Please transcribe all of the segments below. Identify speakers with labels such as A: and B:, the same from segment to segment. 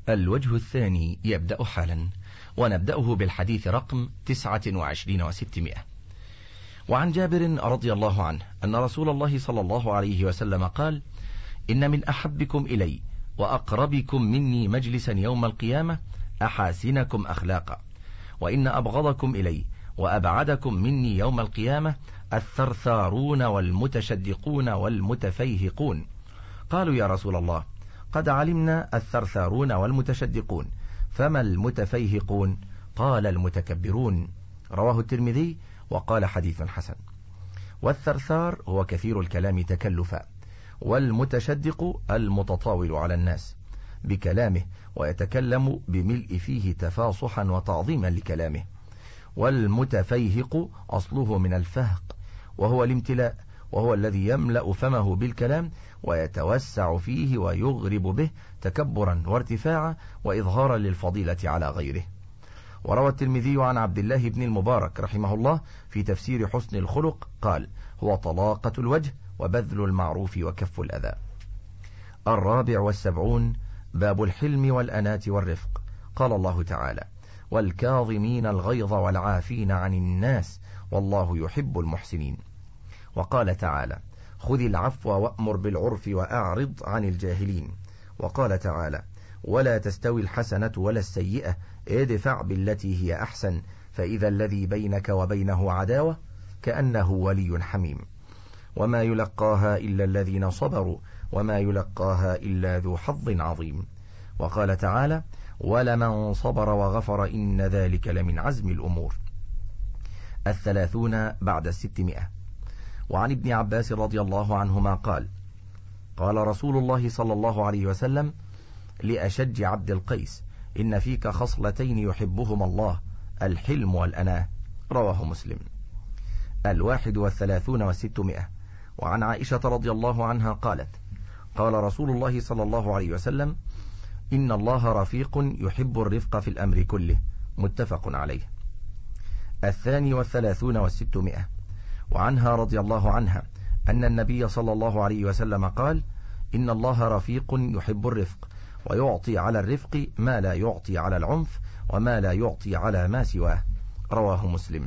A: الوجه الثاني يبدأ حالا، ونبدأه بالحديث رقم 29 و600. وعن جابر رضي الله عنه أن رسول الله صلى الله عليه وسلم قال: إن من أحبكم إلي وأقربكم مني مجلسا يوم القيامة أحاسنكم أخلاقا، وإن أبغضكم إلي وأبعدكم مني يوم القيامة الثرثارون والمتشدقون والمتفيهقون. قالوا: يا رسول الله، قد علمنا الثرثارون والمتشدقون، فما المتفيهقون؟ قال: المتكبرون. رواه الترمذي وقال: حديث حسن. والثرثار هو كثير الكلام تكلفا، والمتشدق المتطاول على الناس بكلامه ويتكلم بملء فيه تفاصحا وتعظيما لكلامه. والمتفيهق أصله من الفهق، وهو الامتلاء، وهو الذي يملأ فمه بالكلام ويتوسع فيه ويغرب به تكبرا وارتفاعا وإظهارا للفضيلة على غيره. وروى الترمذي عن عبد الله بن المبارك رحمه الله في تفسير حسن الخلق قال: هو طلاقة الوجه وبذل المعروف وكف الأذى. 74 باب الحلم والأنات والرفق. قال الله تعالى: والكاظمين الغيظ والعافين عن الناس والله يحب المحسنين. وقال تعالى: خذ العفو وأمر بالعرف وأعرض عن الجاهلين. وقال تعالى: ولا تستوي الحسنة ولا السيئة ادفع بالتي هي أحسن فإذا الذي بينك وبينه عداوة كأنه ولي حميم. وما يلقاها إلا الذين صبروا وما يلقاها إلا ذو حظ عظيم. وقال تعالى: ولمن صبر وغفر إن ذلك لمن عزم الأمور. 30 بعد 600. وعن ابن عباس رضي الله عنهما قال: قال رسول الله صلى الله عليه وسلم لأشج عبد القيس: إن فيك خصلتين يحبهما الله، الحلم والأناة. رواه مسلم. 31 و600. وعن عائشة رضي الله عنها قالت: قال رسول الله صلى الله عليه وسلم: إن الله رفيق يحب الرفق في الأمر كله. متفق عليه. 32 و600. وعنها رضي الله عنها أن النبي صلى الله عليه وسلم قال: إن الله رفيق يحب الرفق، ويعطي على الرفق ما لا يعطي على العنف وما لا يعطي على ما سواه. رواه مسلم.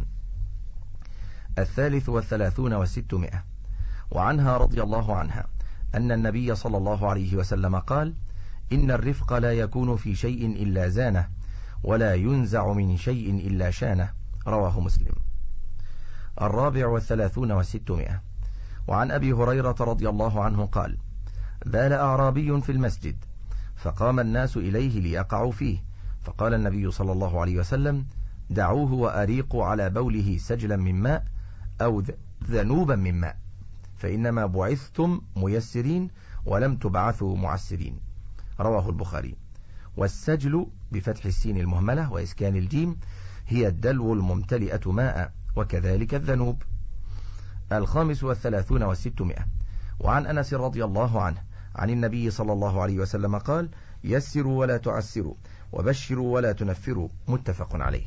A: 33 و600. وعنها رضي الله عنها أن النبي صلى الله عليه وسلم قال: إن الرفق لا يكون في شيء إلا زانه، ولا ينزع من شيء إلا شانه. رواه مسلم. 34 و600. وعن أبي هريرة رضي الله عنه قال: بال أعرابي في المسجد فقام الناس إليه ليقعوا فيه، فقال النبي صلى الله عليه وسلم: دعوه وأريقوا على بوله سجلا من ماء أو ذنوبا من ماء، فإنما بعثتم ميسرين ولم تبعثوا معسرين. رواه البخاري. والسجل بفتح السين المهملة وإسكان الجيم هي الدلو الممتلئة ماء، وكذلك الذنوب. 35 و600. وعن أنس رضي الله عنه عن النبي صلى الله عليه وسلم قال: يسروا ولا تعسروا وبشروا ولا تنفروا. متفق عليه.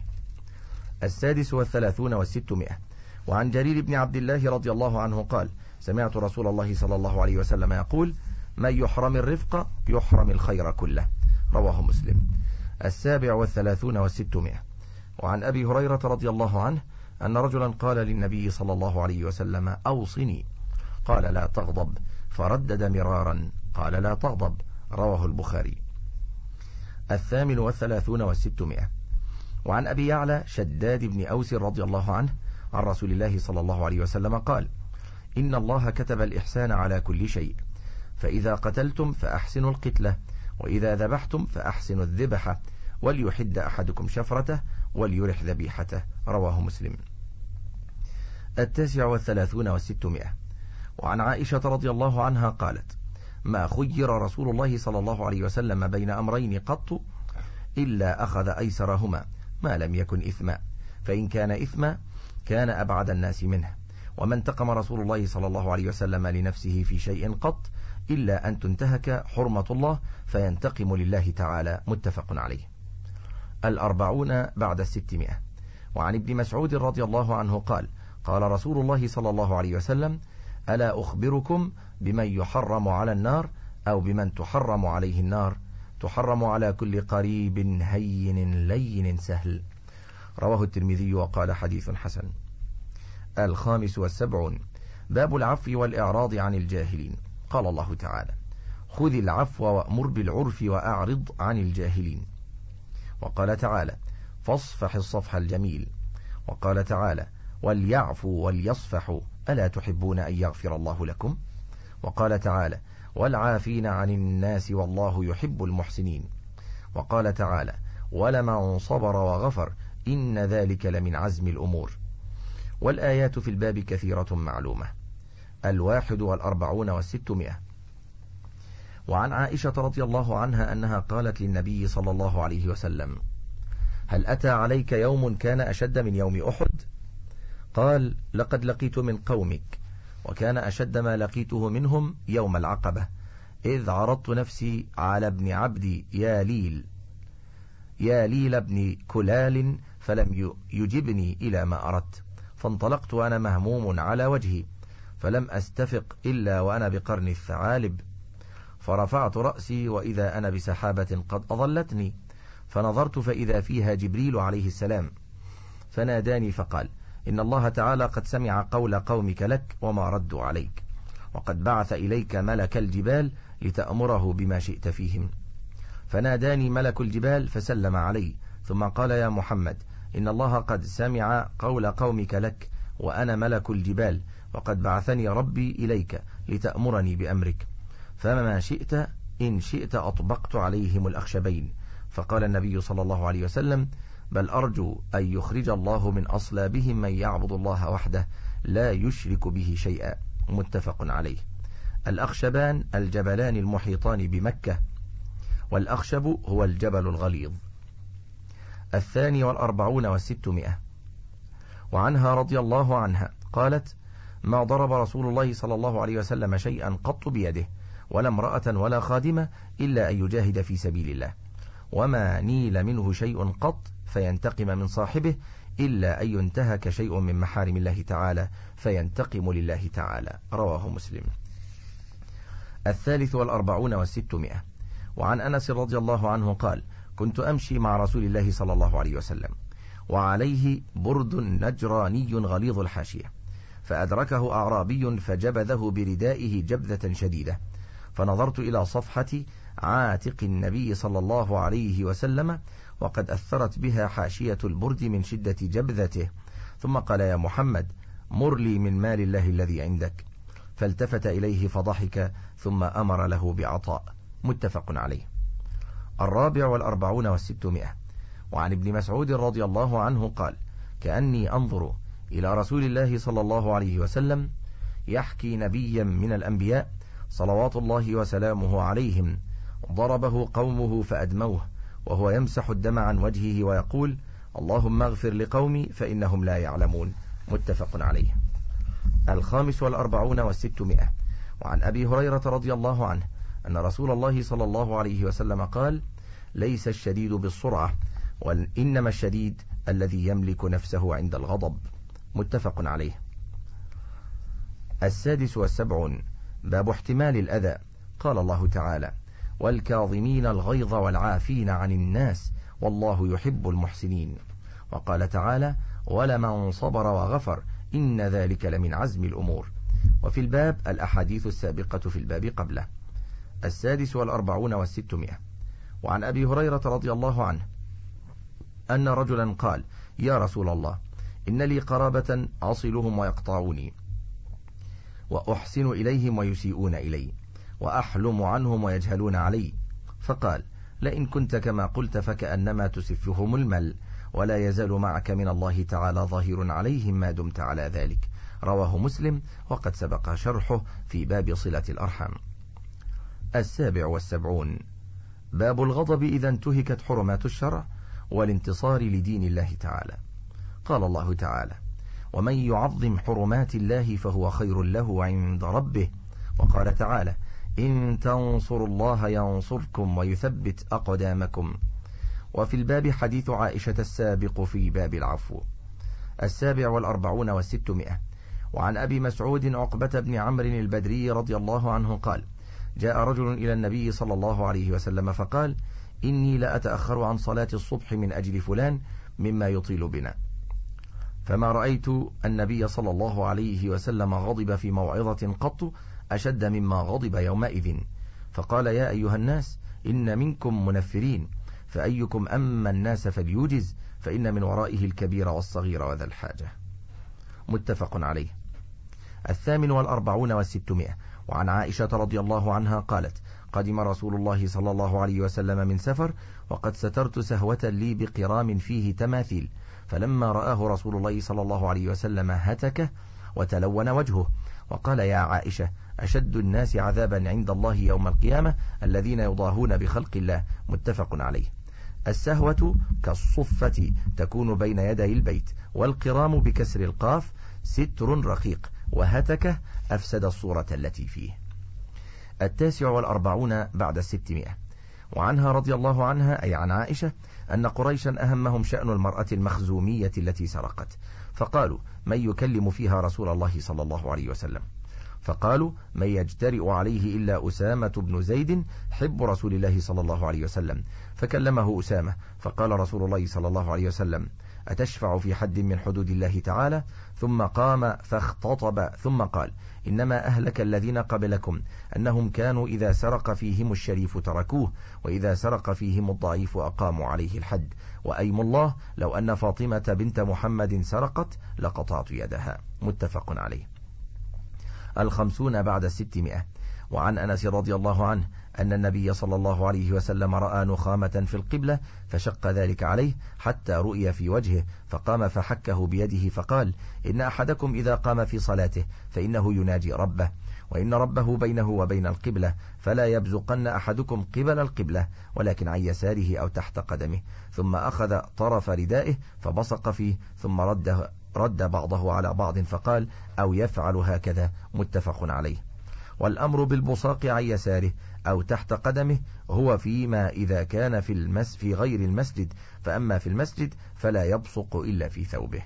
A: 36 و600. وعن جرير بن عبد الله رضي الله عنه قال: سمعت رسول الله صلى الله عليه وسلم يقول: من يحرم الرفق يحرم الخير كله. رواه مسلم. 37 و600. وعن أبي هريرة رضي الله عنه أن رجلا قال للنبي صلى الله عليه وسلم: أوصني. قال: لا تغضب. فردد مرارا قال: لا تغضب. رواه البخاري. 38 و600. وعن أبي يعلى شداد بن أوس رضي الله عنه عن رسول الله صلى الله عليه وسلم قال: إن الله كتب الإحسان على كل شيء، فإذا قتلتم فأحسنوا القتلة، وإذا ذبحتم فأحسنوا الذبحة، وليحد أحدكم شفرته وليرح ذبيحته. رواه مسلم. 39 و600. وعن عائشة رضي الله عنها قالت: ما خير رسول الله صلى الله عليه وسلم بين أمرين قط إلا أخذ أيسرهما ما لم يكن إثما، فإن كان إثما كان أبعد الناس منه. وما انتقم رسول الله صلى الله عليه وسلم لنفسه في شيء قط إلا أن تنتهك حرمة الله فينتقم لله تعالى. متفق عليه. 40 بعد 600. وعن ابن مسعود رضي الله عنه قال: قال رسول الله صلى الله عليه وسلم: ألا أخبركم بمن يحرم على النار أو بمن تحرم عليه النار؟ تحرم على كل قريب هين لين سهل. رواه الترمذي وقال حديث حسن. 75. باب العفو والإعراض عن الجاهلين. قال الله تعالى: خذ العفو وأمر بالعرف وأعرض عن الجاهلين. وقال تعالى: فاصفح الصفح الجميل. وقال تعالى: وليعفوا وليصفحوا ألا تحبون أن يغفر الله لكم. وقال تعالى: والعافين عن الناس والله يحب المحسنين. وقال تعالى: ولمن صبر وغفر إن ذلك لمن عزم الأمور. والآيات في الباب كثيرة معلومة. 41 و600. وعن عائشة رضي الله عنها أنها قالت للنبي صلى الله عليه وسلم: هل أتى عليك يوم كان أشد من يوم أحد؟ قال: لقد لقيت من قومك، وكان أشد ما لقيته منهم يوم العقبة، إذ عرضت نفسي على ابن عبدي يا ليل ابن كلال فلم يجبني إلى ما أردت، فانطلقت وأنا مهموم على وجهي، فلم أستفق إلا وأنا بقرن الثعالب، فرفعت رأسي وإذا أنا بسحابة قد أظلتني، فنظرت فإذا فيها جبريل عليه السلام، فناداني فقال: إن الله تعالى قد سمع قول قومك لك وما ردوا عليك، وقد بعث إليك ملك الجبال لتأمره بما شئت فيهم. فناداني ملك الجبال فسلم علي، ثم قال: يا محمد، إن الله قد سمع قول قومك لك وأنا ملك الجبال، وقد بعثني ربي إليك لتأمرني بأمرك، فما شئت إن شئت أطبقت عليهم الأخشبين. فقال النبي صلى الله عليه وسلم: بل أرجو أن يخرج الله من أصلابهم من يعبد الله وحده لا يشرك به شيئا. متفق عليه. الأخشبان الجبلان المحيطان بمكة، والأخشب هو الجبل الغليظ. 42 و600. وعنها رضي الله عنها قالت: ما ضرب رسول الله صلى الله عليه وسلم شيئا قط بيده، ولا امرأة ولا خادمة، إلا أن يجاهد في سبيل الله، وما نيل منه شيء قط فينتقم من صاحبه، إلا أن ينتهك شيء من محارم الله تعالى فينتقم لله تعالى. رواه مسلم. 43 و600. وعن أنس رضي الله عنه قال: كنت أمشي مع رسول الله صلى الله عليه وسلم وعليه برد نجراني غليظ الحاشية، فأدركه أعرابي فجبذه بردائه جبذة شديدة، فنظرت إلى صفحة عاتق النبي صلى الله عليه وسلم وقد أثرت بها حاشية البرد من شدة جبذته، ثم قال: يا محمد، مر لي من مال الله الذي عندك. فالتفت إليه فضحك، ثم أمر له بعطاء. متفق عليه. 44 و600. وعن ابن مسعود رضي الله عنه قال: كأني أنظر إلى رسول الله صلى الله عليه وسلم يحكي نبيا من الأنبياء صلوات الله وسلامه عليهم ضربه قومه فأدموه، وهو يمسح الدم عن وجهه ويقول: اللهم اغفر لقومي فإنهم لا يعلمون. متفق عليه. 45 و600. وعن أبي هريرة رضي الله عنه أن رسول الله صلى الله عليه وسلم قال: ليس الشديد بالسرعة، وإنما الشديد الذي يملك نفسه عند الغضب. متفق عليه. 76. باب احتمال الأذى. قال الله تعالى: والكاظمين الغيظ والعافين عن الناس والله يحب المحسنين. وقال تعالى: ولمن صبر وغفر إن ذلك لمن عزم الأمور. وفي الباب الأحاديث السابقة في الباب قبله. 46 و600. وعن أبي هريرة رضي الله عنه أن رجلا قال: يا رسول الله، إن لي قرابة أصلهم ويقطعوني، وأحسن إليهم ويسيئون إلي، وأحلم عنهم ويجهلون علي. فقال: لئن كنت كما قلت فكأنما تسفهم المل، ولا يزال معك من الله تعالى ظهير عليهم ما دمت على ذلك. رواه مسلم، وقد سبق شرحه في باب صلة الأرحام. 77. باب الغضب إذا انتهكت حرمات الشرع والانتصار لدين الله تعالى. قال الله تعالى: ومن يعظم حرمات الله فهو خير له عند ربه. وقال تعالى: إن تنصروا الله ينصركم ويثبت أقدامكم. وفي الباب حديث عائشة السابق في باب العفو. 47 و600. وعن أبي مسعود عقبة بن عمرو البدري رضي الله عنه قال: جاء رجل إلى النبي صلى الله عليه وسلم فقال: إني لأتأخر عن صلاة الصبح من أجل فلان مما يطيل بنا. فما رأيت النبي صلى الله عليه وسلم غضب في موعظة قط أشد مما غضب يومئذ، فقال: يا أيها الناس، إن منكم منفرين، فأيكم أما الناس فليوجز، فإن من ورائه الكبير والصغير وذا الحاجة. متفق عليه. 48 و600. وعن عائشة رضي الله عنها قالت: قدم رسول الله صلى الله عليه وسلم من سفر، وقد سترت سهوة لي بقرام فيه تماثيل، فلما رآه رسول الله صلى الله عليه وسلم هتكه وتلون وجهه، وقال: يا عائشة، أشد الناس عذابا عند الله يوم القيامة الذين يضاهون بخلق الله. متفق عليه. السهوة كالصفة تكون بين يدي البيت، والقرام بكسر القاف ستر رقيق، وهتكه أفسد الصورة التي فيه. 49 بعد 600. وعنها رضي الله عنها، أي عن عائشة، أن قريشا أهمهم شأن المرأة المخزومية التي سرقت، فقالوا: من يكلم فيها رسول الله صلى الله عليه وسلم؟ فقالوا: من يجترئ عليه إلا أسامة بن زيد حب رسول الله صلى الله عليه وسلم. فكلمه أسامة، فقال رسول الله صلى الله عليه وسلم: أتشفع في حد من حدود الله تعالى؟ ثم قام فاختطب ثم قال: إنما أهلك الذين قبلكم أنهم كانوا إذا سرق فيهم الشريف تركوه، وإذا سرق فيهم الضعيف أقاموا عليه الحد، وأيم الله لو أن فاطمة بنت محمد سرقت لقطعت يدها. متفق عليه. 50 بعد 600. وعن أنس رضي الله عنه أن النبي صلى الله عليه وسلم رأى نخامة في القبلة فشق ذلك عليه حتى رؤي في وجهه، فقام فحكه بيده فقال: إن أحدكم إذا قام في صلاته فإنه يناجي ربه، وإن ربه بينه وبين القبلة، فلا يبزقن أحدكم قبل القبلة ولكن عن يساره أو تحت قدمه. ثم أخذ طرف ردائه فبصق فيه، ثم رد بعضه على بعض فقال: أو يفعل هكذا. متفق عليه. والأمر بالبصاق عن يساره أو تحت قدمه هو فيما إذا كان في غير المسجد، فأما في المسجد فلا يبصق إلا في ثوبه.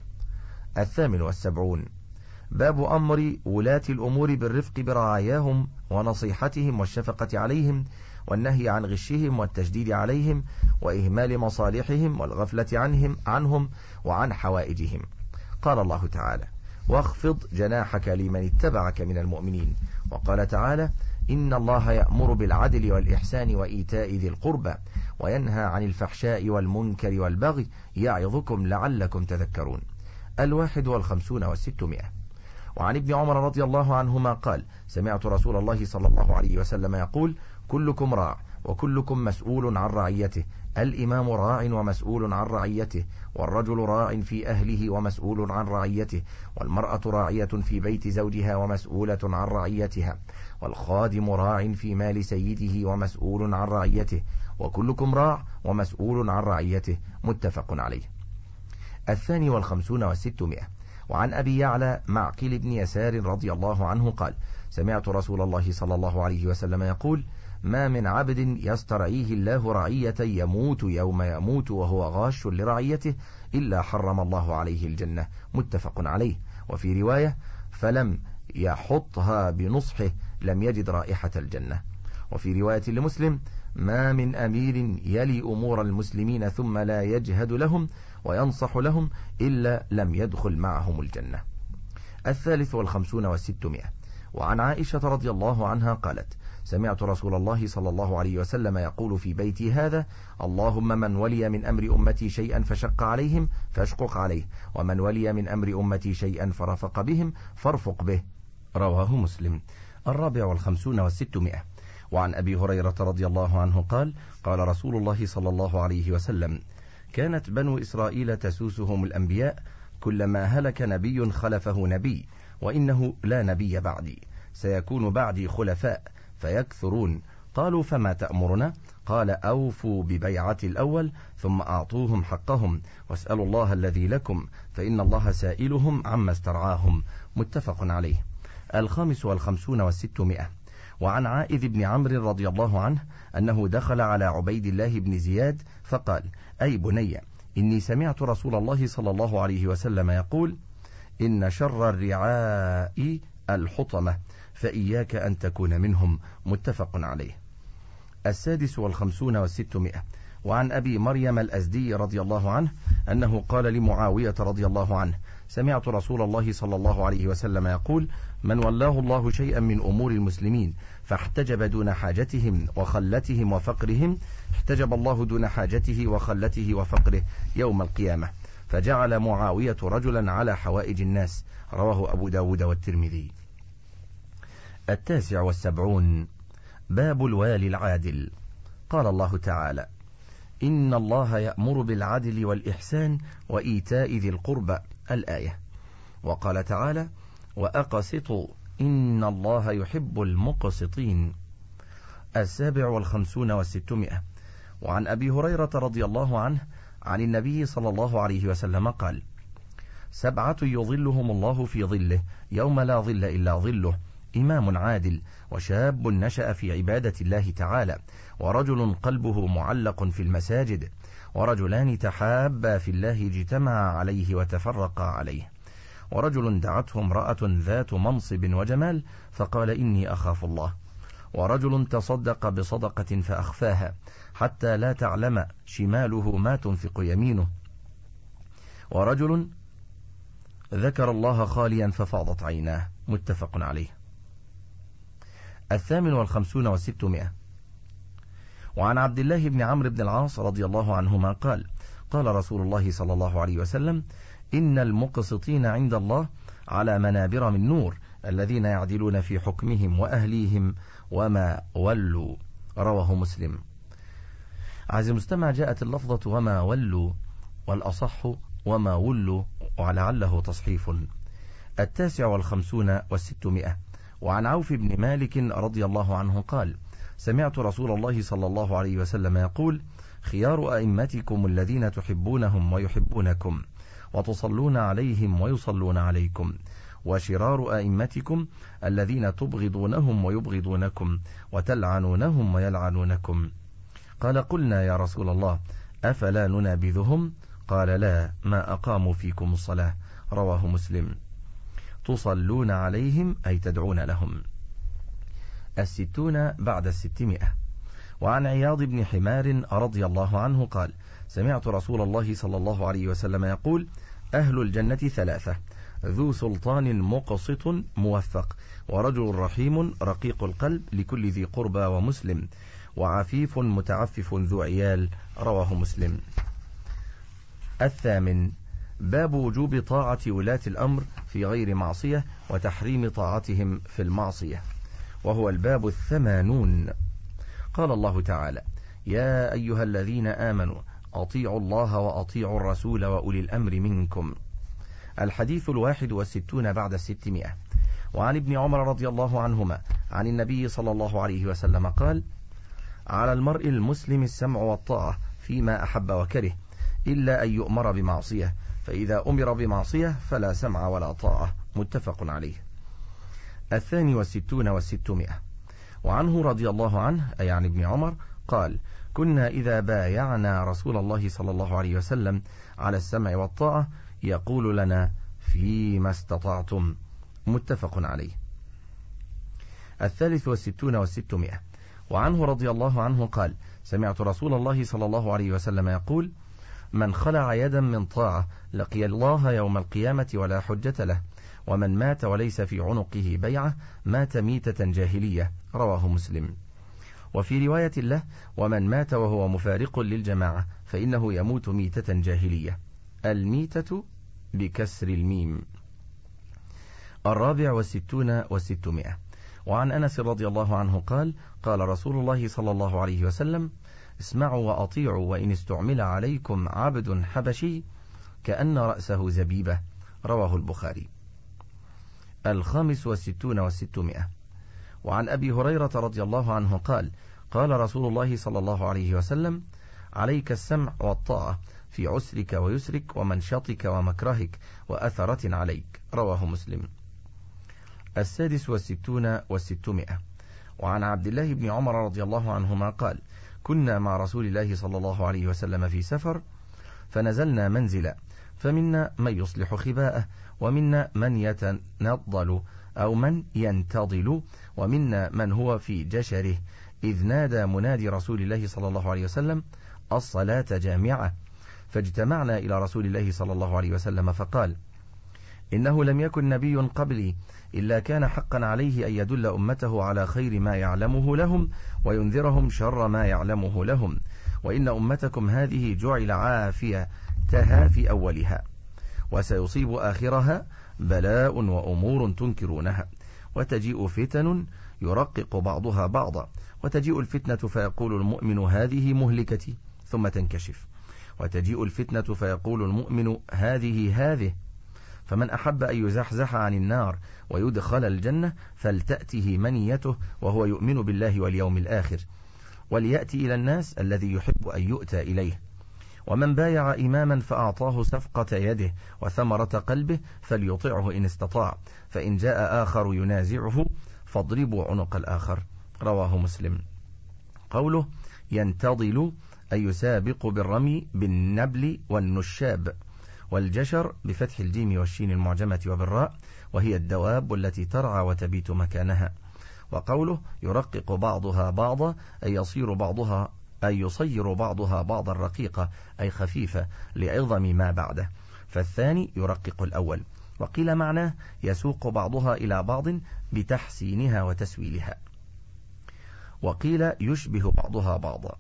A: 78. باب أمر ولاة الأمور بالرفق برعاياهم ونصيحتهم والشفقة عليهم، والنهي عن غشهم والتشديد عليهم وإهمال مصالحهم والغفلة عنهم وعن حوائجهم. قال الله تعالى: واخفض جناحك لمن اتبعك من المؤمنين. وقال تعالى: إن الله يأمر بالعدل والإحسان وإيتاء ذي القربى وينهى عن الفحشاء والمنكر والبغي يعظكم لعلكم تذكرون. 51 و600. وعن ابن عمر رضي الله عنهما قال: سمعت رسول الله صلى الله عليه وسلم يقول: كلكم راع وكلكم مسؤول عن رعيته، الإمام راع ومسؤول عن رعيته، والرجل راع في أهله ومسؤول عن رعيته، والمرأة راعية في بيت زوجها ومسؤولة عن رعيتها، والخادم راع في مال سيده ومسؤول عن رعيته، وكلكم راع ومسؤول عن رعيته. متفق عليه. 52 و600. وعن أبي يعلى معقل بن يسار رضي الله عنه قال: سمعت رسول الله صلى الله عليه وسلم يقول: ما من عبد يسترعيه الله رعية يموت يوم يموت وهو غاش لرعيته إلا حرم الله عليه الجنة. متفق عليه. وفي رواية: فلم يحطها بنصحه لم يجد رائحة الجنة. وفي رواية لمسلم: ما من أمير يلي أمور المسلمين ثم لا يجهد لهم وينصح لهم إلا لم يدخل معهم الجنة. 53 و600. وعن عائشة رضي الله عنها قالت: سمعت رسول الله صلى الله عليه وسلم يقول في بيتي هذا: اللهم من ولي من أمر أمتي شيئا فشق عليهم فاشقق عليه، ومن ولي من أمر أمتي شيئا فرفق بهم فارفق به. رواه مسلم. 54 و600. وعن أبي هريرة رضي الله عنه قال: قال رسول الله صلى الله عليه وسلم: كانت بنو إسرائيل تسوسهم الأنبياء، كلما هلك نبي خلفه نبي، وإنه لا نبي بعدي، سيكون بعدي خلفاء فيكثرون. قالوا: فما تأمرنا؟ قال: أوفوا ببيعة الأول ثم أعطوهم حقهم، واسألوا الله الذي لكم، فإن الله سائلهم عما استرعاهم. متفق عليه. 55 و600. وعن عائذ بن عمرو رضي الله عنه أنه دخل على عبيد الله بن زياد فقال: أي بني، إني سمعت رسول الله صلى الله عليه وسلم يقول: إن شر الرعاء الحطمة، فإياك أن تكون منهم. متفق عليه. 56 و600. وعن أبي مريم الأزدي رضي الله عنه أنه قال لمعاوية رضي الله عنه: سمعت رسول الله صلى الله عليه وسلم يقول: من ولاه الله شيئا من أمور المسلمين فاحتجب دون حاجتهم وخلتهم وفقرهم، احتجب الله دون حاجته وخلته وفقره يوم القيامة، فجعل معاوية رجلا على حوائج الناس. رواه أبو داود والترمذي. 79. باب الوالي العادل. قال الله تعالى: إن الله يأمر بالعدل والإحسان وإيتاء ذي القربى. الآية. وقال تعالى: وأقسطوا إن الله يحب المقسطين. 57 و600. وعن أبي هريرة رضي الله عنه عن النبي صلى الله عليه وسلم قال: 7 يظلهم الله في ظله يوم لا ظل إلا ظله: إمام عادل، وشاب نشأ في عبادة الله تعالى، ورجل قلبه معلق في المساجد، ورجلان تحابا في الله اجتمعا عليه وتفرقا عليه، ورجل دعته امرأة ذات منصب وجمال فقال: إني أخاف الله، ورجل تصدق بصدقة فأخفاها حتى لا تعلم شماله ما تنفق يمينه، ورجل ذكر الله خاليا ففاضت عيناه. متفق عليه. 58 و600. وعن عبد الله بن عمرو بن العاص رضي الله عنهما قال: قال رسول الله صلى الله عليه وسلم: إن المقسطين عند الله على منابر من نور، الذين يعدلون في حكمهم وأهليهم وما ولوا. رواه مسلم. عزيزي المستمع، جاءت اللفظة وما ولوا، والأصح وما ولوا، ولعله تصحيف. 59 و600. وعن عوف بن مالك رضي الله عنه قال: سمعت رسول الله صلى الله عليه وسلم يقول: خيار أئمتكم الذين تحبونهم ويحبونكم، وتصلون عليهم ويصلون عليكم، وشرار أئمتكم الذين تبغضونهم ويبغضونكم، وتلعنونهم ويلعنونكم. قال: قلنا يا رسول الله أفلا ننابذهم؟ قال: لا، ما أقاموا فيكم الصلاة. رواه مسلم. تصلون عليهم أي تدعون لهم. 60 بعد 600. وعن عياض بن حمار رضي الله عنه قال: سمعت رسول الله صلى الله عليه وسلم يقول: أهل الجنة 3: ذو سلطان مقسط موفق، ورجل رحيم رقيق القلب لكل ذي قربى ومسلم، وعفيف متعفف ذو عيال. رواه مسلم. 8. باب وجوب طاعة ولاة الأمر في غير معصية، وتحريم طاعتهم في المعصية، وهو الباب 80. قال الله تعالى: يا أيها الذين آمنوا أطيعوا الله وأطيعوا الرسول وأولي الأمر منكم. الحديث 61 بعد 600. وعن ابن عمر رضي الله عنهما عن النبي صلى الله عليه وسلم قال: على المرء المسلم السمع والطاعة فيما أحب وكره، إلا أن يؤمر بمعصية، فإذا أمر بمعصية فلا سمع ولا طاعة. متفق عليه. 62 و600. وعنه رضي الله عنه أي عن ابن عمر قال: كنا إذا بايعنا رسول الله صلى الله عليه وسلم على السمع والطاعة يقول لنا: فيما استطعتم. متفق عليه. 63 و600. وعنه رضي الله عنه قال: سمعت رسول الله صلى الله عليه وسلم يقول: من خلع يدا من طاعة لقي الله يوم القيامة ولا حجة له، ومن مات وليس في عنقه بيعة مات ميتة جاهلية. رواه مسلم. وفي رواية له: ومن مات وهو مفارق للجماعة فإنه يموت ميتة جاهلية. الميتة بكسر الميم. 64 و600. وعن أنس رضي الله عنه قال: قال رسول الله صلى الله عليه وسلم: اسمعوا وأطيعوا، وإن استعمل عليكم عبد حبشي كأن رأسه زبيبة. رواه البخاري. 65 و600. وعن أبي هريرة رضي الله عنه قال: قال رسول الله صلى الله عليه وسلم: عليك السمع والطاعة في عسرك ويسرك ومنشطك ومكرهك وأثرة عليك. رواه مسلم. 66 و600. وعن عبد الله بن عمر رضي الله عنهما قال: كنا مع رسول الله صلى الله عليه وسلم في سفر، فنزلنا منزلا، فمنا من يصلح خباءه، ومنا من يتنضل أو من ينتظل، ومنا من هو في جشره، إذ نادى منادي رسول الله صلى الله عليه وسلم: الصلاة جامعة. فاجتمعنا إلى رسول الله صلى الله عليه وسلم فقال: إنه لم يكن نبي قبلي إلا كان حقا عليه أن يدل أمته على خير ما يعلمه لهم وينذرهم شر ما يعلمه لهم، وإن أمتكم هذه جعل عافيتها في أولها، وسيصيب آخرها بلاء وأمور تنكرونها، وتجيء فتن يرقق بعضها بعضا، وتجيء الفتنة فيقول المؤمن هذه مهلكتي ثم تنكشف، وتجيء الفتنة فيقول المؤمن هذه، فمن أحب أن يزحزح عن النار ويدخل الجنة فلتأته منيته وهو يؤمن بالله واليوم الآخر، وليأتي إلى الناس الذي يحب أن يؤتى إليه. ومن بايع إماما فأعطاه صفقة يده وثمرة قلبه فليطعه إن استطاع، فإن جاء آخر ينازعه فاضربوا عنق الآخر. رواه مسلم. قوله ينتظل أي يسابق بالرمي بالنبل والنشاب، والجشر بفتح الجيم والشين المعجمة وبالراء، وهي الدواب التي ترعى وتبيت مكانها. وقوله يرقق بعضها بعضا أي يصير بعضها بعضا رقيقة أي خفيفة لعظم ما بعده، فالثاني يرقق الأول. وقيل معناه يسوق بعضها إلى بعض بتحسينها وتسويلها، وقيل يشبه بعضها بعضا.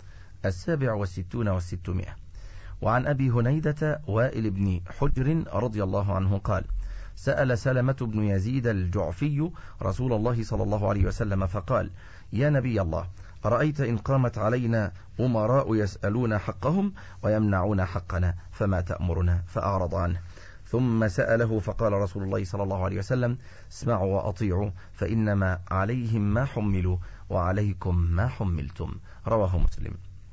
A: 67 و600. وعن أبي هنيدة وائل بن حجر رضي الله عنه قال: سأل سلمة بن يزيد الجعفي رسول الله صلى الله عليه وسلم فقال: يا نبي الله، أرأيت إن قامت علينا أمراء يسألون حقهم ويمنعون حقنا فما تأمرنا؟ فأعرض عنه. ثم سأله فقال رسول الله صلى الله عليه وسلم: اسمعوا وأطيعوا، فإنما عليهم ما حملوا وعليكم ما حملتم. رواه مسلم.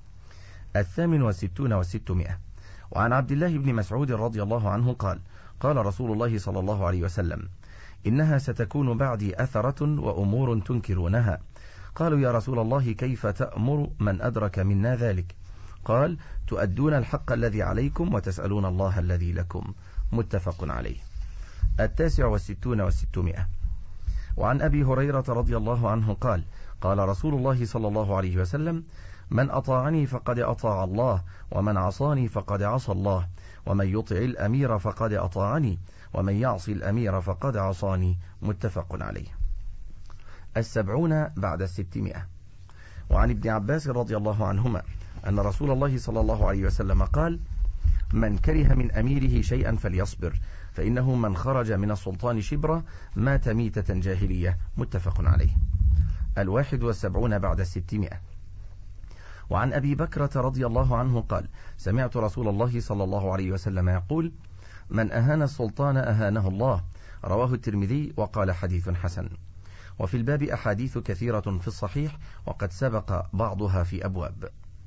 A: 68 و600. وعن عبد الله بن مسعود رضي الله عنه قال: قال رسول الله صلى الله عليه وسلم: إنها ستكون بعدي أثرة وأمور تنكرونها. قالوا: يا رسول الله، كيف تأمر من أدرك منا ذلك؟ قال: تؤدون الحق الذي عليكم وتسألون الله الذي لكم. متفق عليه. 69 و600. وعن أبي هريرة رضي الله عنه قال: قال رسول الله صلى الله عليه وسلم: من أطاعني فقد أطاع الله، ومن عصاني فقد عصى الله، ومن يطع الأمير فقد أطاعني، ومن يعصي الأمير فقد عصاني. متفق عليه. 70 بعد 600. وعن ابن عباس رضي الله عنهما أن رسول الله صلى الله عليه وسلم قال: من كره من أميره شيئا فليصبر، فإنه من خرج من السلطان شبرا مات ميتة جاهلية. متفق عليه. 71 بعد 600. وعن أبي بكرة رضي الله عنه قال: سمعت رسول الله صلى الله عليه وسلم يقول: من أهان السلطان أهانه الله. رواه الترمذي وقال: حديث حسن. وفي الباب أحاديث كثيرة في الصحيح، وقد سبق بعضها في أبواب.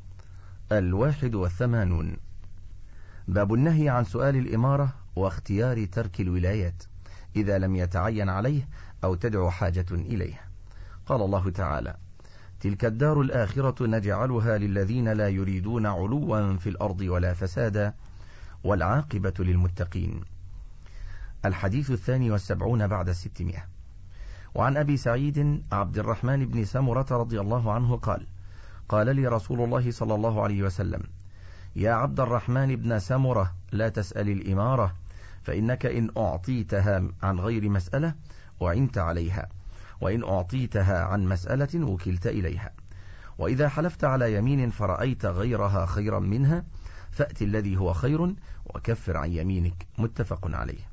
A: 81. باب النهي عن سؤال الإمارة واختيار ترك الولايات إذا لم يتعين عليه أو تدعو حاجة إليه. قال الله تعالى: تلك الدار الآخرة نجعلها للذين لا يريدون علوا في الأرض ولا فسادا والعاقبة للمتقين. الحديث 72 بعد 600. وعن أبي سعيد عبد الرحمن بن سمرة رضي الله عنه قال: قال لي رسول الله صلى الله عليه وسلم: يا عبد الرحمن بن سمرة، لا تسأل الإمارة، فإنك إن أعطيتها عن غير مسألة أعنت عليها، وإن أعطيتها عن مسألة وكلت إليها، وإذا حلفت على يمين فرأيت غيرها خيرا منها فأت الذي هو خير وكفر عن يمينك. متفق عليه.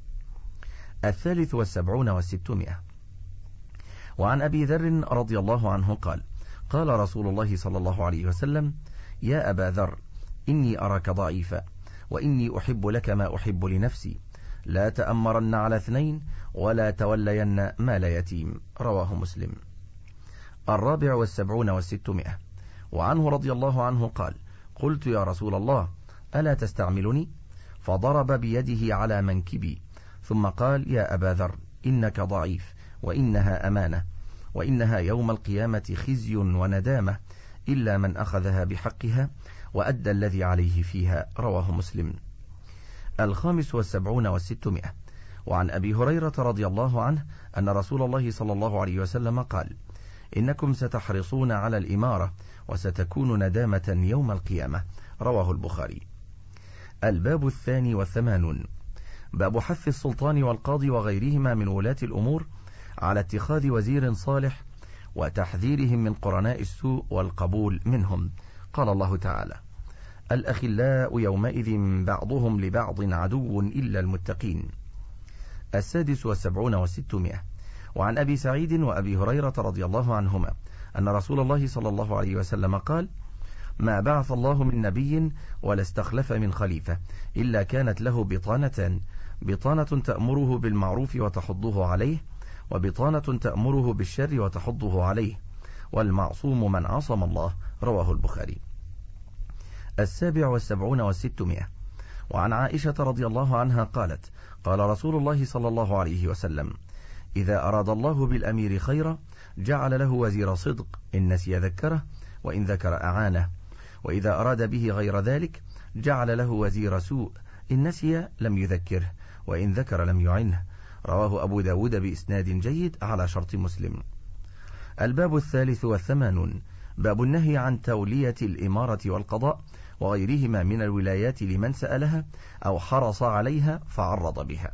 A: 73 و600. وعن أبي ذر رضي الله عنه قال: قال رسول الله صلى الله عليه وسلم: يا أبا ذر، إني أراك ضعيفا، وإني أحب لك ما أحب لنفسي، لا تأمرن على 2 ولا تولين مال يتيم. رواه مسلم. 74 و600. وعنه رضي الله عنه قال: قلت يا رسول الله، ألا تستعملني؟ فضرب بيده على منكبي، ثم قال: يا أبا ذر، إنك ضعيف، وإنها أمانة، وإنها يوم القيامة خزي وندامة، إلا من أخذها بحقها وأدى الذي عليه فيها. رواه مسلم. 75 و600. وعن أبي هريرة رضي الله عنه أن رسول الله صلى الله عليه وسلم قال: إنكم ستحرصون على الإمارة وستكون ندامة يوم القيامة. رواه البخاري. الباب 82. باب حث السلطان والقاضي وغيرهما من ولاة الأمور على اتخاذ وزير صالح وتحذيرهم من قرناء السوء والقبول منهم. قال الله تعالى: الأخلاء يومئذ بعضهم لبعض عدو إلا المتقين. 76 و600. وعن أبي سعيد وأبي هريرة رضي الله عنهما أن رسول الله صلى الله عليه وسلم قال: ما بعث الله من نبي ولا استخلف من خليفة إلا كانت له بطانة تأمره بالمعروف وتحضه عليه، وبطانة تأمره بالشر وتحضه عليه، والمعصوم من عصم الله. رواه البخاري. 77 و600. وعن عائشة رضي الله عنها قالت: قال رسول الله صلى الله عليه وسلم: إذا أراد الله بالأمير خيرا جعل له وزير صدق، إن نسي ذكره وإن ذكر أعانه، وإذا أراد به غير ذلك جعل له وزير سوء، إن نسي لم يذكره وإن ذكر لم يعنه. رواه أبو داود بإسناد جيد على شرط مسلم. الباب 83. باب النهي عن تولية الإمارة والقضاء وغيرهما من الولايات لمن سألها أو حرص عليها فعرض بها.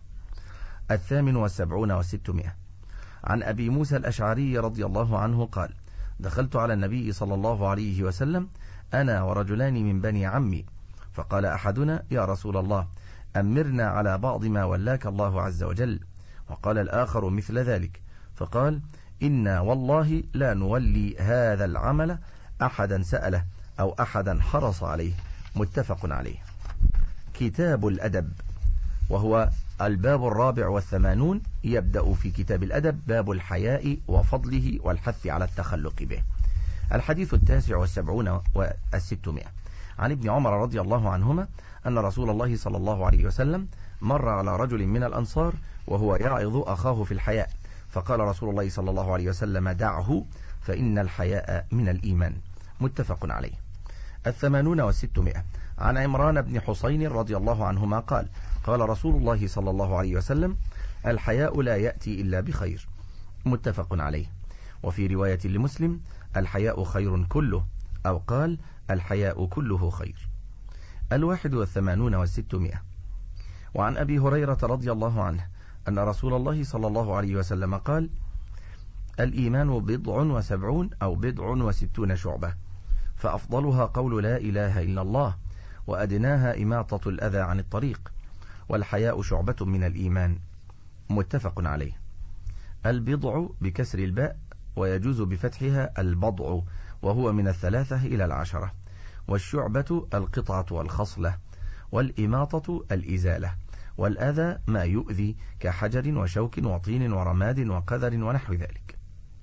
A: 78 و600. عن أبي موسى الأشعري رضي الله عنه قال: دخلت على النبي صلى الله عليه وسلم أنا ورجلان من بني عمي، فقال أحدنا: يا رسول الله، أمرنا على بعض ما ولاك الله عز وجل. وقال الآخر مثل ذلك، فقال: إنا والله لا نولي هذا العمل أحدا سأله أو أحدا حرص عليه. متفق عليه. كتاب الأدب، وهو الباب 84. يبدأ في كتاب الأدب باب الحياء وفضله والحث على التخلق به. الحديث 79 و600. عن ابن عمر رضي الله عنهما أن رسول الله صلى الله عليه وسلم مر على رجل من الأنصار وهو يعظ أخاه في الحياء، فقال رسول الله صلى الله عليه وسلم: دعه فإن الحياء من الإيمان. متفق عليه. 80 و600. عن عمران بن حسين رضي الله عنهما قال: قال رسول الله صلى الله عليه وسلم: الحياء لا يأتي إلا بخير. متفق عليه. وفي رواية لمسلم: الحياء خير كله، أو قال: الحياء كله خير. 81 و600. وعن أبي هريرة رضي الله عنه أن رسول الله صلى الله عليه وسلم قال: الإيمان 70 أو 60 شعبة، فأفضلها قول لا إله إلا الله، وأدناها إماطة الأذى عن الطريق، والحياء شعبة من الإيمان. متفق عليه. البضع بكسر الباء، ويجوز بفتحها البضع، وهو من 3 إلى 10. والشعبة القطعة والخصلة، والإماطة الإزالة، والأذى ما يؤذي كحجر وشوك وطين ورماد وقذر ونحو ذلك.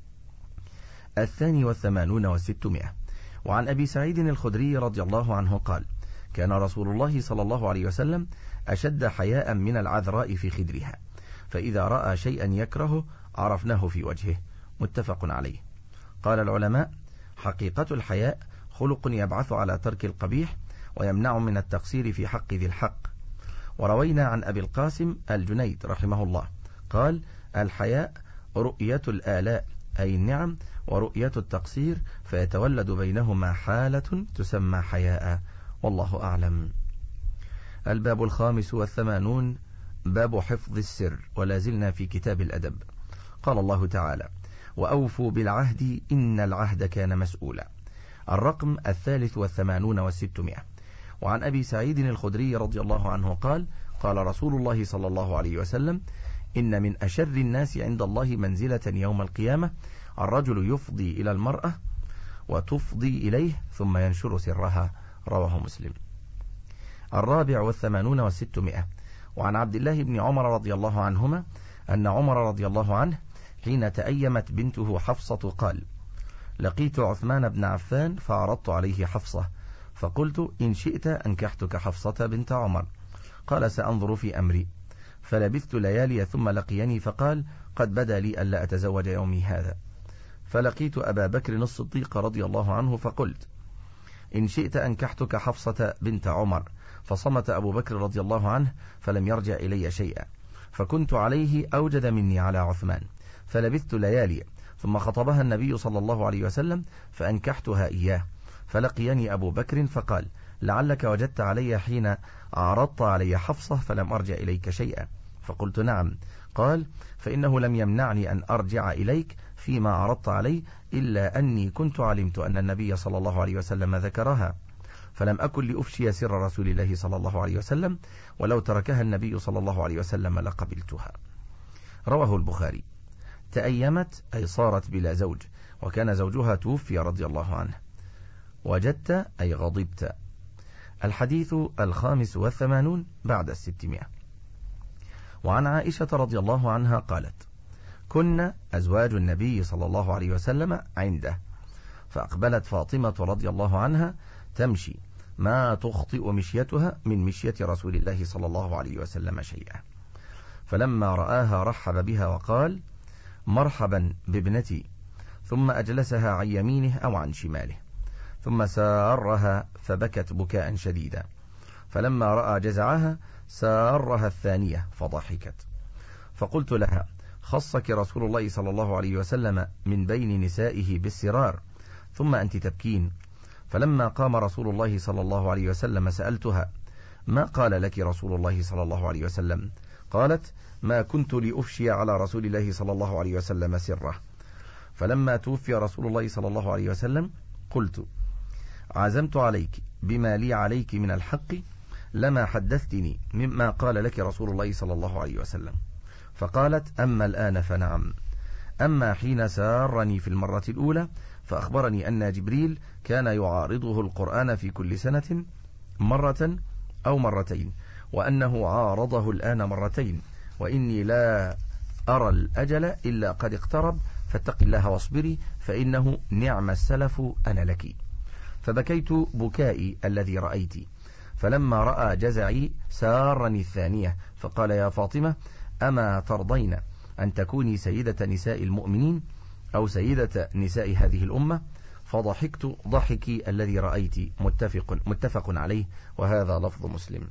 A: 82 و600. وعن أبي سعيد الخدري رضي الله عنه قال: كان رسول الله صلى الله عليه وسلم أشد حياء من العذراء في خدرها، فإذا رأى شيئا يكره عرفناه في وجهه. متفق عليه. قال العلماء: حقيقة الحياء خلق يبعث على ترك القبيح ويمنع من التقصير في حق ذي الحق. وروينا عن أبي القاسم الجنيد رحمه الله قال: الحياء رؤية الآلاء أي النعم، ورؤية التقصير، فيتولد بينهما حالة تسمى حياء. والله أعلم. الباب 85. باب حفظ السر، ولا زلنا في كتاب الأدب. قال الله تعالى: وأوفوا بالعهد إن العهد كان مسؤولا. الرقم 83 و600. وعن أبي سعيد الخدري رضي الله عنه قال: قال رسول الله صلى الله عليه وسلم: إن من أشر الناس عند الله منزلة يوم القيامة الرجل يفضي إلى المرأة وتفضي إليه ثم ينشر سرها. رواه مسلم. 84 و600. وعن عبد الله بن عمر رضي الله عنهما أن عمر رضي الله عنه حين تأيمت بنته حفصة قال: لقيت عثمان بن عفان فعرضت عليه حفصة، فقلت: إن شئت أنكحتك حفصة بنت عمر. قال: سأنظر في أمري. فلبثت ليالي ثم لقيني فقال: قد بدا لي ألا أتزوج يومي هذا. فلقيت أبا بكر الصديق رضي الله عنه فقلت: إن شئت أنكحتك حفصة بنت عمر. فصمت أبو بكر رضي الله عنه فلم يرجع إلي شيئا. فكنت عليه أوجد مني على عثمان، فلبثت ليالي، ثم خطبها النبي صلى الله عليه وسلم فأنكحتها إياه، فلقيني أبو بكر فقال: لعلك وجدت علي حين عرضت علي حفصة فلم أرجع إليك شيئا. فقلت: نعم. قال: فإنه لم يمنعني أن أرجع إليك فيما عرضت علي إلا أني كنت علمت أن النبي صلى الله عليه وسلم ذكرها، فلم أكن لأفشي سر رسول الله صلى الله عليه وسلم، ولو تركها النبي صلى الله عليه وسلم لقبلتها. رواه البخاري. تأيمت أي صارت بلا زوج، وكان زوجها توفي رضي الله عنه. وجدت أي غضبت. الحديث 85 بعد 600. وعن عائشة رضي الله عنها قالت: كنا أزواج النبي صلى الله عليه وسلم عنده، فأقبلت فاطمة رضي الله عنها تمشي ما تخطئ مشيتها من مشية رسول الله صلى الله عليه وسلم شيئا، فلما رآها رحب بها وقال: مرحبا بابنتي، ثم أجلسها عن يمينه أو عن شماله، ثم سارها فبكت بكاء شديدا، فلما رأى جزعها سارها الثانية فضحكت، فقلت لها: خصك رسول الله صلى الله عليه وسلم من بين نسائه بالسرار، ثم أنت تبكين. فلما قام رسول الله صلى الله عليه وسلم سألتها: ما قال لك رسول الله صلى الله عليه وسلم؟ قالت: ما كنت لأفشي على رسول الله صلى الله عليه وسلم سره. فلما توفي رسول الله صلى الله عليه وسلم قلت: عزمت عليك بما لي عليك من الحق لما حدثتني مما قال لك رسول الله صلى الله عليه وسلم. فقالت: أما الآن فنعم، أما حين سارني في المرة الأولى فأخبرني أن جبريل كان يعارضه القرآن في كل سنة مرة أو مرتين، وأنه عارضه الآن مرتين، وإني لا أرى الأجل إلا قد اقترب، فاتق الله واصبري فإنه نعم السلف أنا لك. فبكيت بكائي الذي رأيت. فلما رأى جزعي سارني الثانية، فقال: يا فاطمة، أما ترضين أن تكوني سيدة نساء المؤمنين أو سيدة نساء هذه الأمة؟ فضحكت ضحكي الذي رأيت. متفق عليه، وهذا لفظ مسلم.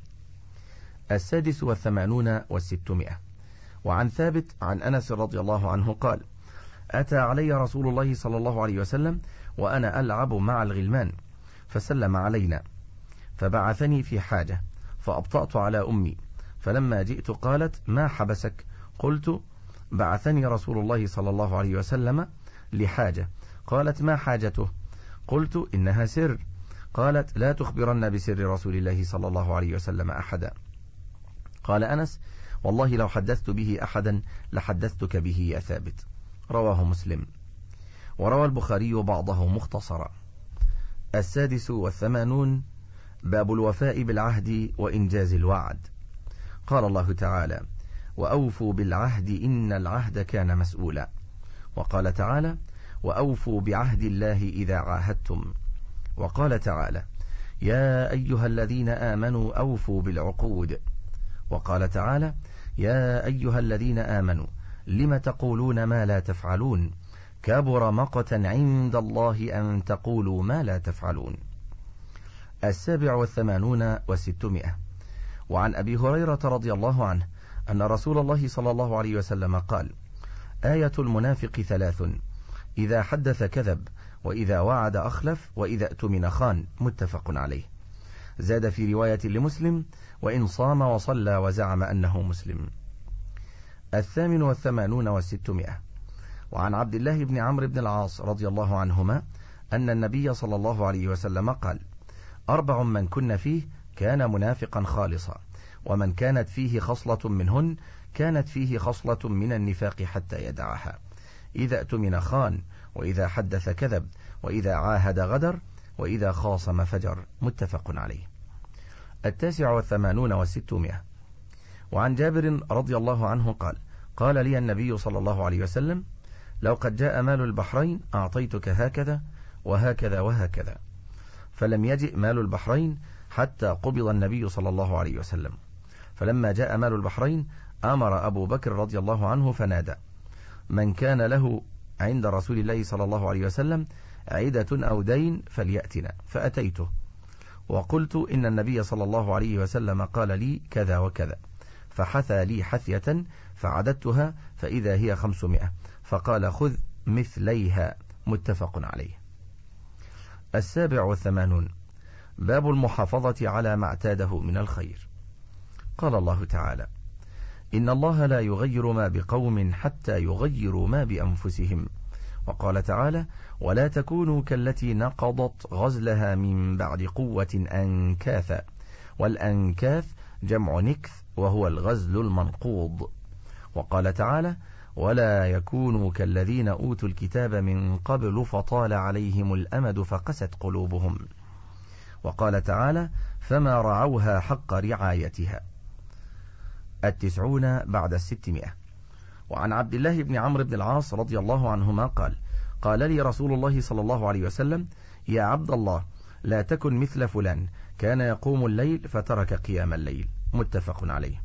A: 86 و600. وعن ثابت عن أنس رضي الله عنه قال: أتى علي رسول الله صلى الله عليه وسلم وأنا ألعب مع الغلمان، فسلم علينا، فبعثني في حاجة، فأبطأت على أمي، فلما جئت قالت: ما حبسك؟ قلت: بعثني رسول الله صلى الله عليه وسلم لحاجة. قالت: ما حاجته؟ قلت: إنها سر. قالت: لا تخبرن بسر رسول الله صلى الله عليه وسلم أحدا. قال أنس: والله لو حدثت به أحدا لحدثتك به يا ثابت. رواه مسلم. وروى البخاري بعضه مختصرا. 86 باب الوفاء بالعهد وإنجاز الوعد. قال الله تعالى: وأوفوا بالعهد إن العهد كان مسؤولا. وقال تعالى: وأوفوا بعهد الله إذا عاهدتم. وقال تعالى: يا أيها الذين آمنوا أوفوا بالعقود. وقال تعالى: يا أيها الذين آمنوا لم تقولون ما لا تفعلون كبر مقتا عند الله أن تقولوا ما لا تفعلون. 87 و600. وعن أبي هريرة رضي الله عنه أن رسول الله صلى الله عليه وسلم قال: آية المنافق 3: إذا حدث كذب، وإذا وعد أخلف، وإذا اؤتمن خان. متفق عليه. زاد في رواية لمسلم: وإن صام وصلى وزعم أنه مسلم. 88 و600. وعن عبد الله بن عمرو بن العاص رضي الله عنهما أن النبي صلى الله عليه وسلم قال: 4 من كن فيه كان منافقا خالصا، ومن كانت فيه خصلة منهن كانت فيه خصلة من النفاق حتى يدعها: إذا اؤتمن خان، وإذا حدث كذب، وإذا عاهد غدر، وإذا خاصم فجر. متفق عليه. 89 و600. وعن جابر رضي الله عنه قال: قال لي النبي صلى الله عليه وسلم: لو قد جاء مال البحرين أعطيتك هكذا وهكذا وهكذا. فلم يجئ مال البحرين حتى قبض النبي صلى الله عليه وسلم. فلما جاء مال البحرين أمر أبو بكر رضي الله عنه فنادى: من كان له عند رسول الله صلى الله عليه وسلم عدة أو دين فليأتنا. فأتيته وقلت: إن النبي صلى الله عليه وسلم قال لي كذا وكذا. فحثى لي حثية فعددتها فإذا هي 500، فقال خذ مثليها، متفق عليه. 87 باب المحافظة على ما اعتاده من الخير. قال الله تعالى: إن الله لا يغير ما بقوم حتى يغيروا ما بأنفسهم. وقال تعالى: ولا تكونوا كالتي نقضت غزلها من بعد قوة أنكاثا. والأنكاث جمع نكث وهو الغزل المنقوض. وقال تعالى: ولا يكونوا كالذين أوتوا الكتاب من قبل فطال عليهم الأمد فقست قلوبهم. وقال تعالى: فما رعوها حق رعايتها. 90 بعد 600. وعن عبد الله بن عمرو بن العاص رضي الله عنهما قال: قال لي رسول الله صلى الله عليه وسلم: يا عبد الله، لا تكن مثل فلان كان يقوم الليل فترك قيام الليل، متفق عليه.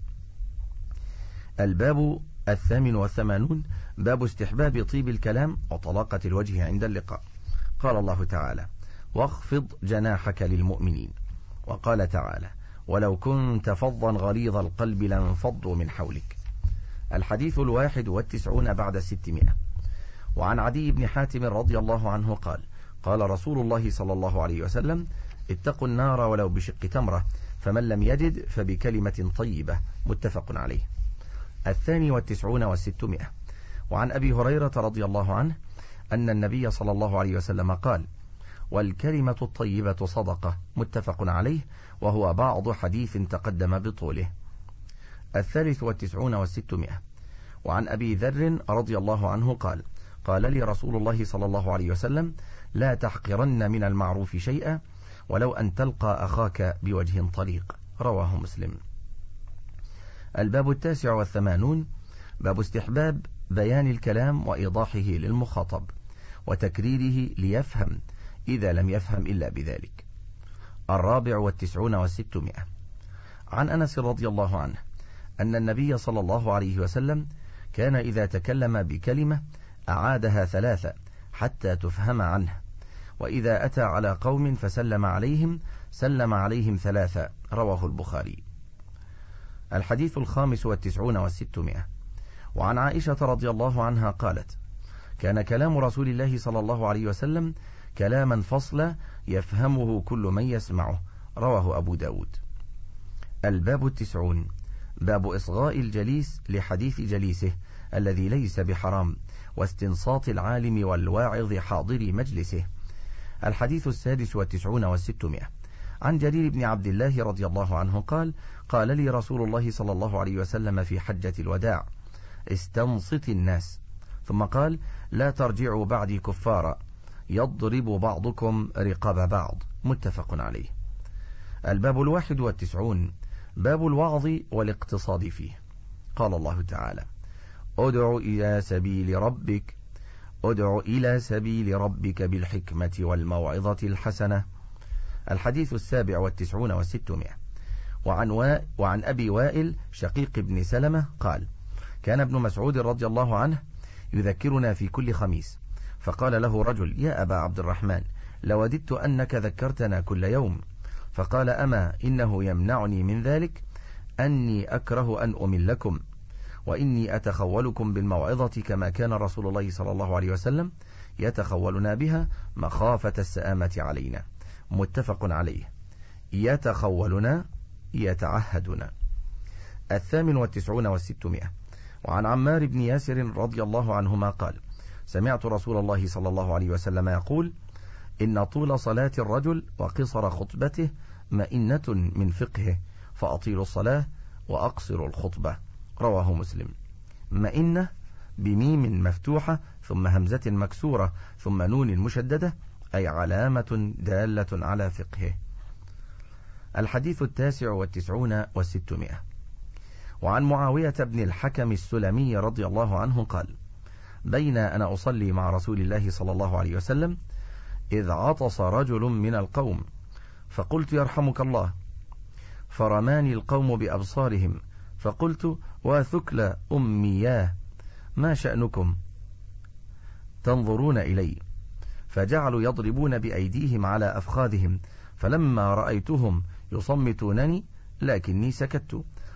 A: الباب 88 باب استحباب طيب الكلام وطلاقة الوجه عند اللقاء. قال الله تعالى: واخفض جناحك للمؤمنين. وقال تعالى: ولو كنت فظا غليظ القلب لانفضوا من حولك. الحديث 91 بعد 600. وعن عدي بن حاتم رضي الله عنه قال: قال رسول الله صلى الله عليه وسلم: اتقوا النار ولو بشق تمرة، فمن لم يجد فبكلمة طيبة، متفق عليه. 92 و600. وعن أبي هريرة رضي الله عنه أن النبي صلى الله عليه وسلم قال: والكلمة الطيبة صدقة، متفق عليه، وهو بعض حديث تقدم بطوله. 93 و600. وعن أبي ذر رضي الله عنه قال: قال لي رسول الله صلى الله عليه وسلم: لا تحقرن من المعروف شيئا ولو أن تلقى أخاك بوجه طليق، رواه مسلم. الباب 89 باب استحباب بيان الكلام وإيضاحه للمخاطب وتكريره ليفهم إذا لم يفهم إلا بذلك. 94 و600. عن أنس رضي الله عنه أن النبي صلى الله عليه وسلم كان إذا تكلم بكلمة أعادها 3 حتى تفهم عنه، وإذا أتى على قوم فسلم عليهم سلم عليهم 3، رواه البخاري. الحديث 95 و600. وعن عائشة رضي الله عنها قالت: كان كلام رسول الله صلى الله عليه وسلم كلاما فصلا يفهمه كل من يسمعه، رواه أبو داود. الباب 90 باب إصغاء الجليس لحديث جليسه الذي ليس بحرام، واستنصات العالم والواعظ حاضر مجلسه. الحديث 96 و600. عن جرير بن عبد الله رضي الله عنه قال: قال لي رسول الله صلى الله عليه وسلم في حجة الوداع: استنصت الناس. ثم قال: لا ترجعوا بعدي كفارا يضرب بعضكم رقاب بعض، متفق عليه. الباب 91 باب الوعظ والاقتصاد فيه. قال الله تعالى: ادع إلى سبيل ربك بالحكمة والموعظة الحسنة. الحديث 97 و600. وعن أبي وائل شقيق بن سلمة قال: كان ابن مسعود رضي الله عنه يذكرنا في كل خميس، فقال له رجل: يا أبا عبد الرحمن، لوددت أنك ذكرتنا كل يوم. فقال: أما إنه يمنعني من ذلك أني أكره أن أملكم، وإني أتخولكم بالموعظة كما كان رسول الله صلى الله عليه وسلم يتخولنا بها مخافة السآمة علينا، متفق عليه. يتخولنا يتعهدنا. 98 و600. وعن عمار بن ياسر رضي الله عنهما قال: سمعت رسول الله صلى الله عليه وسلم يقول: إن طول صلاة الرجل وقصر خطبته مئنة من فقهه، فأطيلوا الصلاة وأقصروا الخطبة، رواه مسلم. مئنة بميم مفتوحة ثم همزة مكسورة ثم نون مشددة، أي علامة دالة على فقهه. الحديث 99 و600. وعن معاوية بن الحكم السلمي رضي الله عنه قال: بين أنا أصلي مع رسول الله صلى الله عليه وسلم إذ عطس رجل من القوم، فقلت: يرحمك الله. فرماني القوم بأبصارهم، فقلت: وثكل أمياه، ما شأنكم تنظرون إلي؟ فجعلوا يضربون بأيديهم على أفخاذهم، فلما رأيتهم يصمتونني لكني سكت،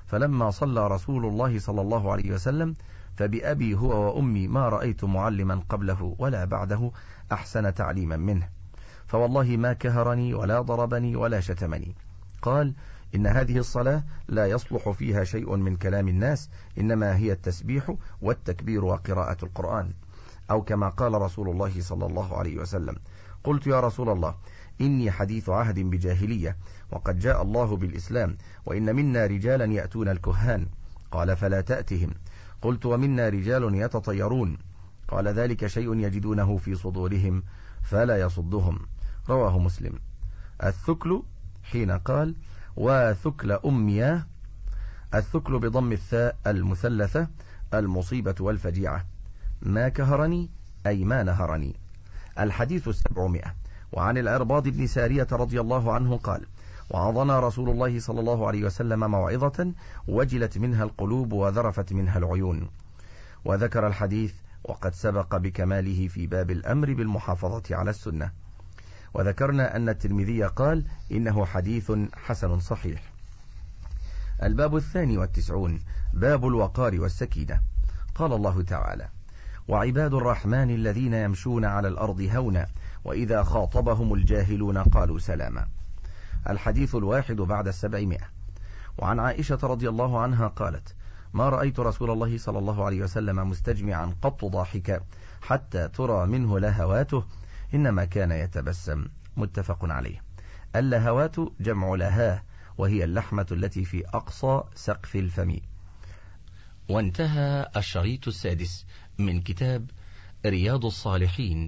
B: فلما صلى رسول الله صلى الله عليه وسلم فبأبي هو وأمي ما رأيت معلما قبله ولا بعده أحسن تعليما منه، فوالله ما كهرني ولا ضربني ولا شتمني. قال: إن هذه الصلاة لا يصلح فيها شيء من كلام الناس، إنما هي التسبيح والتكبير وقراءة القرآن، أو كما قال رسول الله صلى الله عليه وسلم. قلت: يا رسول الله، إني حديث عهد بجاهلية، وقد جاء الله بالإسلام، وإن منا رجالا يأتون الكهان. قال: فلا تأتهم. قلت: ومنا رجال يتطيرون. قال: ذلك شيء يجدونه في صدورهم فلا يصدهم. رواه مسلم. الثكل حين قال: وثكل أمياه، الثكل بضم الثاء المثلثة المصيبة والفجيعة. ما كهرني أي ما نهرني. الحديث 700. وعن العرباض بن سارية رضي الله عنه قال: وعظنا رسول الله صلى الله عليه وسلم موعظة وجلت منها القلوب وذرفت منها العيون. وذكر الحديث وقد سبق بكماله في باب الأمر بالمحافظة على السنة. وذكرنا أن الترمذي قال: إنه حديث حسن صحيح. الباب 92 باب الوقار والسكينة. قال الله تعالى: وعباد الرحمن الذين يمشون على الأرض هونا وإذا خاطبهم الجاهلون قالوا سلاما. الحديث 1 بعد 700. وعن عائشة رضي الله عنها قالت: ما رأيت رسول الله صلى الله عليه وسلم مستجمعا قط ضاحكا حتى ترى منه لهواته، إنما كان يتبسم. متفق عليه. اللهوات جمع لهاه، وهي اللحمة التي في أقصى سقف الفم.
A: وانتهى الشريط 6 من كتاب رياض الصالحين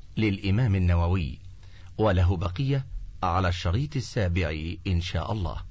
A: للإمام النووي، وله بقية على الشريط 7 إن شاء الله.